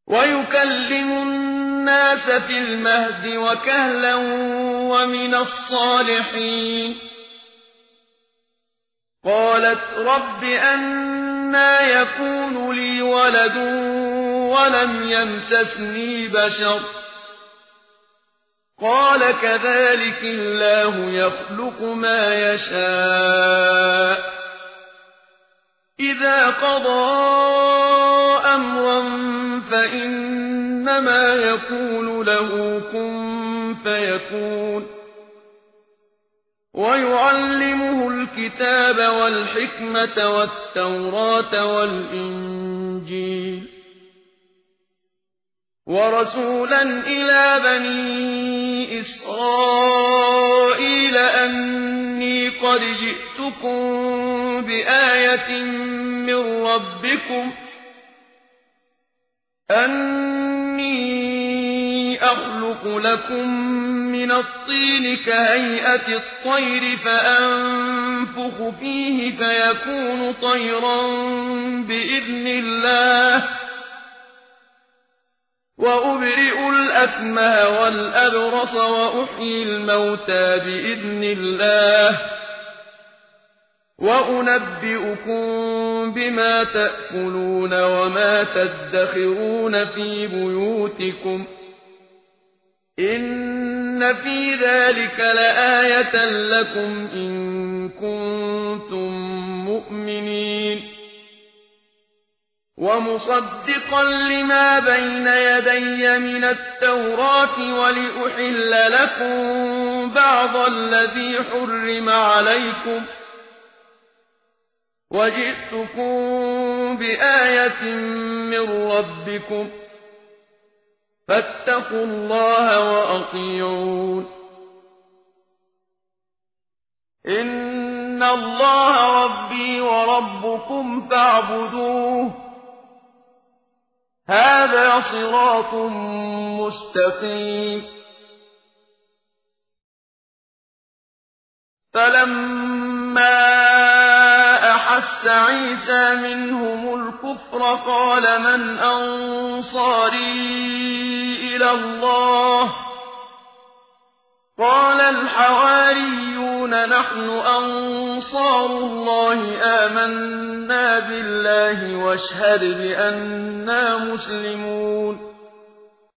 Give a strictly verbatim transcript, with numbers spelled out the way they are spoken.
ويكلم الناس في المهد وكهلا ومن الصالحين. قالت رب أنى يكون لي ولد ولم يمسسني بشر قال كذلك الله يخلق ما يشاء إذا قضى أمرا فإنما يقول له كن فيكون. ويعلمه الكتاب والحكمة والتوراة والإنجيل ورسولا إلى بني إسرائيل أني قد جئتكم بآية من ربكم أني أخلق لكم من الطين كهيئة الطير فأنفخ فيه فيكون طيرا بإذن الله وأبرئ الأكمه والأبرص وأحيي الموتى بإذن الله وأنبئكم بما تأكلون وما تدخرون في بيوتكم إن في ذلك لآية لكم إن كنتم مؤمنين. ومصدقا لما بين يدي من التوراة ولأحل لكم بعض الذي حرم عليكم وجئتكم بآية من ربكم فاتقوا الله وأطيعون. إن الله ربي وربكم فاعبدوه هذا صراط مستقيم. فلما أحس عيسى منهم الكفر قال من أنصاري إلى الله قال الحواريون نحن أنصار الله آمنا بالله واشهد بأننا مسلمون.